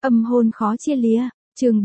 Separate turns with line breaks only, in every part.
Âm hôn khó chia lìa, chương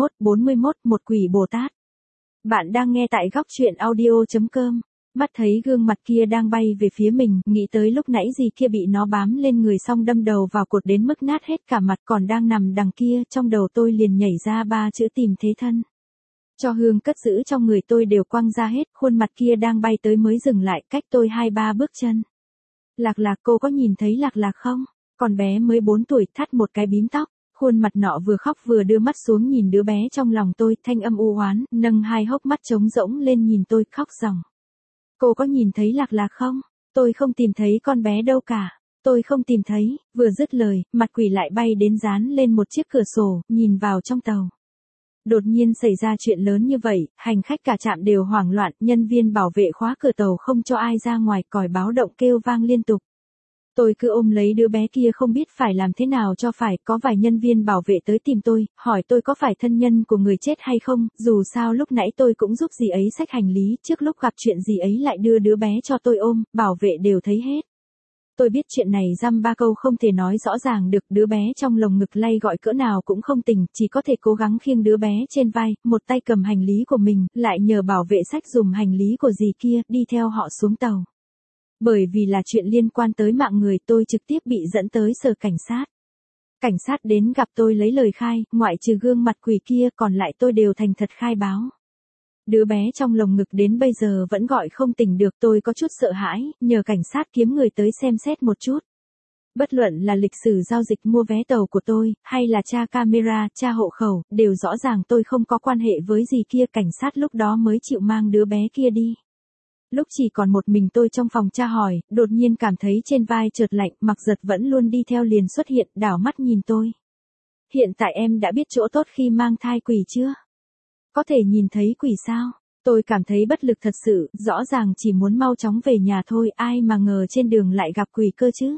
41, một quỷ Bồ Tát. Bạn đang nghe tại góc truyện audio.com. Mắt thấy gương mặt kia đang bay về phía mình, nghĩ tới lúc nãy gì kia bị nó bám lên người xong đâm đầu vào cột đến mức nát hết cả mặt còn đang nằm đằng kia, trong đầu tôi liền nhảy ra 3 chữ tìm thế thân. Cho hương cất giữ trong người tôi đều quăng ra hết, khuôn mặt kia đang bay tới mới dừng lại cách tôi 2-3 bước chân. Lạc Lạc, cô có nhìn thấy Lạc Lạc không? Con bé mới 4 tuổi thắt một cái bím tóc. Khuôn mặt nọ vừa khóc vừa đưa mắt xuống nhìn đứa bé trong lòng tôi, thanh âm u oán, nâng hai hốc mắt trống rỗng lên nhìn tôi, khóc ròng. Cô có nhìn thấy Lạc Lạc không? Tôi không tìm thấy con bé đâu cả. Tôi không tìm thấy, vừa dứt lời, mặt quỷ lại bay đến dán lên một chiếc cửa sổ, nhìn vào trong tàu. Đột nhiên xảy ra chuyện lớn như vậy, hành khách cả trạm đều hoảng loạn, nhân viên bảo vệ khóa cửa tàu không cho ai ra ngoài, còi báo động kêu vang liên tục. Tôi cứ ôm lấy đứa bé kia không biết phải làm thế nào cho phải, có vài nhân viên bảo vệ tới tìm tôi, hỏi tôi có phải thân nhân của người chết hay không, dù sao lúc nãy tôi cũng giúp dì ấy xách hành lý, trước lúc gặp chuyện dì ấy lại đưa đứa bé cho tôi ôm, bảo vệ đều thấy hết. Tôi biết chuyện này dăm ba câu không thể nói rõ ràng được, đứa bé trong lồng ngực lay gọi cỡ nào cũng không tỉnh, chỉ có thể cố gắng khiêng đứa bé trên vai, một tay cầm hành lý của mình, lại nhờ bảo vệ xách dùm hành lý của dì kia, đi theo họ xuống tàu. Bởi vì là chuyện liên quan tới mạng người, tôi trực tiếp bị dẫn tới sở cảnh sát. Cảnh sát đến gặp tôi lấy lời khai, ngoại trừ gương mặt quỷ kia còn lại tôi đều thành thật khai báo. Đứa bé trong lồng ngực đến bây giờ vẫn gọi không tỉnh được, tôi có chút sợ hãi, nhờ cảnh sát kiếm người tới xem xét một chút. Bất luận là lịch sử giao dịch mua vé tàu của tôi, hay là tra camera, tra hộ khẩu, đều rõ ràng tôi không có quan hệ với gì kia, cảnh sát lúc đó mới chịu mang đứa bé kia đi. Lúc chỉ còn một mình tôi trong phòng tra hỏi, đột nhiên cảm thấy trên vai chợt lạnh, Mặc Giật vẫn luôn đi theo liền xuất hiện, đảo mắt nhìn tôi. Hiện tại em đã biết chỗ tốt khi mang thai quỷ chưa? Có thể nhìn thấy quỷ sao? Tôi cảm thấy bất lực thật sự, rõ ràng chỉ muốn mau chóng về nhà thôi, ai mà ngờ trên đường lại gặp quỷ cơ chứ.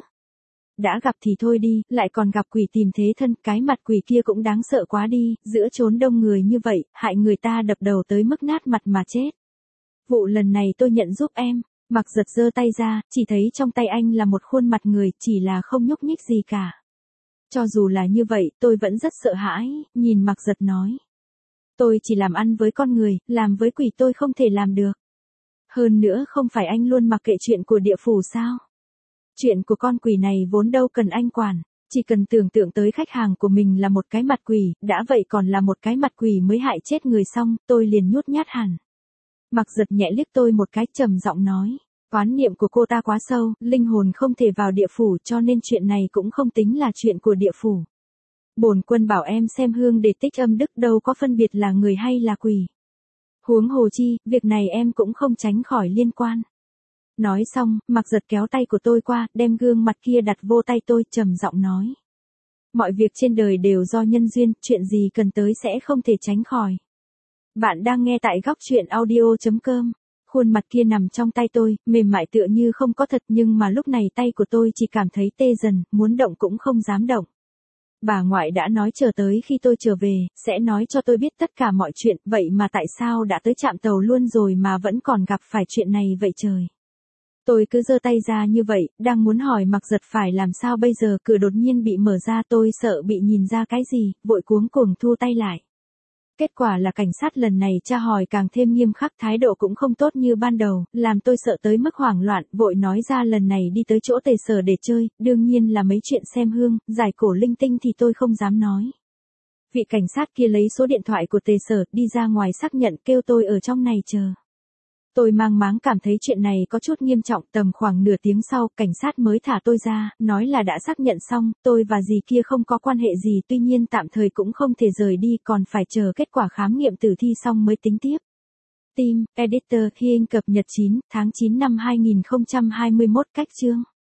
Đã gặp thì thôi đi, lại còn gặp quỷ tìm thế thân, cái mặt quỷ kia cũng đáng sợ quá đi, giữa chốn đông người như vậy, hại người ta đập đầu tới mức nát mặt mà chết. Vụ lần này tôi nhận giúp em. Mặc Giật giơ tay ra, chỉ thấy trong tay anh là một khuôn mặt người, chỉ là không nhúc nhích gì cả. Cho dù là như vậy, tôi vẫn rất sợ hãi, nhìn Mặc Giật nói. Tôi chỉ làm ăn với con người, làm với quỷ tôi không thể làm được. Hơn nữa không phải anh luôn mặc kệ chuyện của địa phủ sao? Chuyện của con quỷ này vốn đâu cần anh quản, chỉ cần tưởng tượng tới khách hàng của mình là một cái mặt quỷ, đã vậy còn là một cái mặt quỷ mới hại chết người xong, tôi liền nhút nhát hẳn. Mặc Giật nhẹ liếc tôi một cái, trầm giọng nói, oán niệm của cô ta quá sâu, linh hồn không thể vào địa phủ, cho nên chuyện này cũng không tính là chuyện của địa phủ. Bổn quân bảo em xem hương để tích âm đức, đâu có phân biệt là người hay là quỷ. Huống hồ chi, việc này em cũng không tránh khỏi liên quan. Nói xong, Mặc Giật kéo tay của tôi qua, đem gương mặt kia đặt vô tay tôi, trầm giọng nói. Mọi việc trên đời đều do nhân duyên, chuyện gì cần tới sẽ không thể tránh khỏi. Bạn đang nghe tại góc truyện audio.com. Khuôn mặt kia nằm trong tay tôi, mềm mại tựa như không có thật, nhưng mà lúc này tay của tôi chỉ cảm thấy tê dần, muốn động cũng không dám động. Bà ngoại đã nói chờ tới khi tôi trở về, sẽ nói cho tôi biết tất cả mọi chuyện, vậy mà tại sao đã tới trạm tàu luôn rồi mà vẫn còn gặp phải chuyện này vậy trời. Tôi cứ giơ tay ra như vậy, đang muốn hỏi Mặc Giật phải làm sao bây giờ, cửa đột nhiên bị mở ra, tôi sợ bị nhìn ra cái gì, vội cuống cuồng thu tay lại. Kết quả là cảnh sát lần này tra hỏi càng thêm nghiêm khắc, thái độ cũng không tốt như ban đầu, làm tôi sợ tới mức hoảng loạn, vội nói ra lần này đi tới chỗ Tề Sở để chơi, đương nhiên là mấy chuyện xem hương, giải cổ linh tinh thì tôi không dám nói. Vị cảnh sát kia lấy số điện thoại của Tề Sở, đi ra ngoài xác nhận, kêu tôi ở trong này chờ. Tôi mang máng cảm thấy chuyện này có chút nghiêm trọng, tầm khoảng nửa tiếng sau, cảnh sát mới thả tôi ra, nói là đã xác nhận xong, tôi và dì kia không có quan hệ gì, tuy nhiên tạm thời cũng không thể rời đi, còn phải chờ kết quả khám nghiệm tử thi xong mới tính tiếp. Team, Editor, Hiên cập nhật 9/9/2021, cách chương.